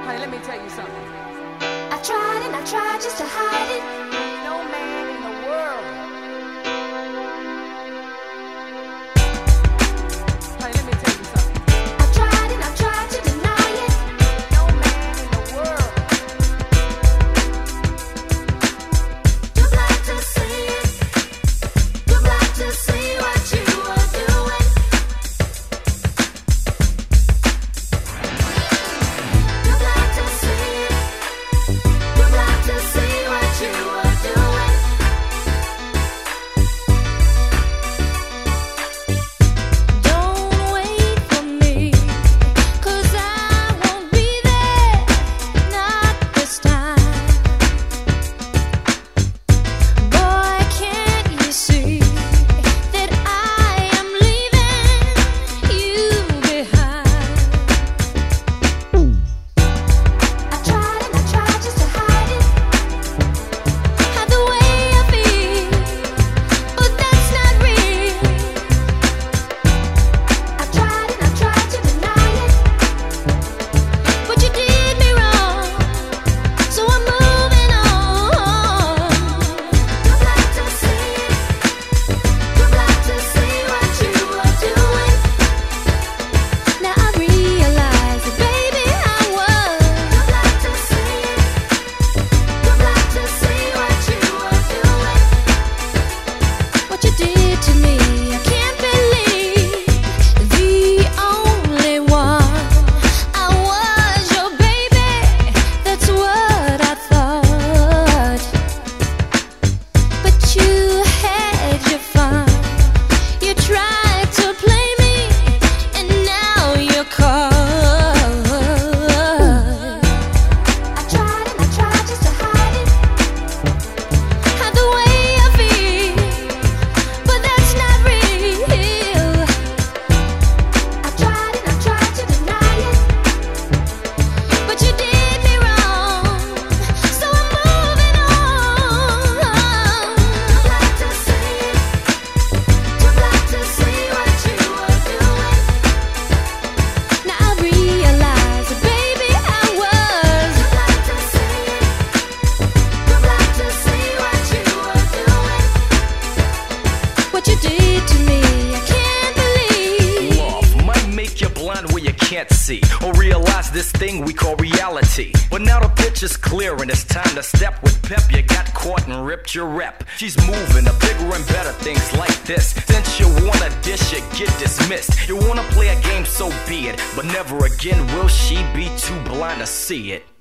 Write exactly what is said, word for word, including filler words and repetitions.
Honey, let me tell you something. I tried and I tried just to hide it. No man in the world. Honey, let me tell you something. I tried and I tried to deny it. No man in the world. Too blind to see it. Too blind to see what you were doing. Too blind to see it. Too blind to see what you were doing. Don't wait for me, 'cause I won't be there, not this time. Boy, can't you see that I am leaving you behind? I tried and I tried just to hide it, hide the way I feel, but that's not real. I tried and I tried to deny it, but you did me wrong, so I'm moving on. Too blind to see it, too blind to see what you were doing. Now I realize that, baby, I was too blind to see it, too blind to see what you were doing. What you did to me, I can't believe. The only one I was your baby, that's what I thought. But you had your fun. You tried to play me, and now you're caught. I tried and I tried just to hide it, hide the way I feel, but that's not real. I tried and I tried to deny it, but you did me wrong, so I'm moving on. Too blind to see it, too blind to see what you were doing. Now I realize that, baby, I was too blind to see it, too blind to see what you were doing. What you did to me, I can't believe. Love might make you blind where you can't see, or realize this thing we call reality. But now the picture's clear and it's time to step with pep. You got caught and ripped your rep. She's moving to bigger and better things like this. Since you wanna dish, you get dismissed. You wanna play a game, so be it, but never again will she be too blind to see it.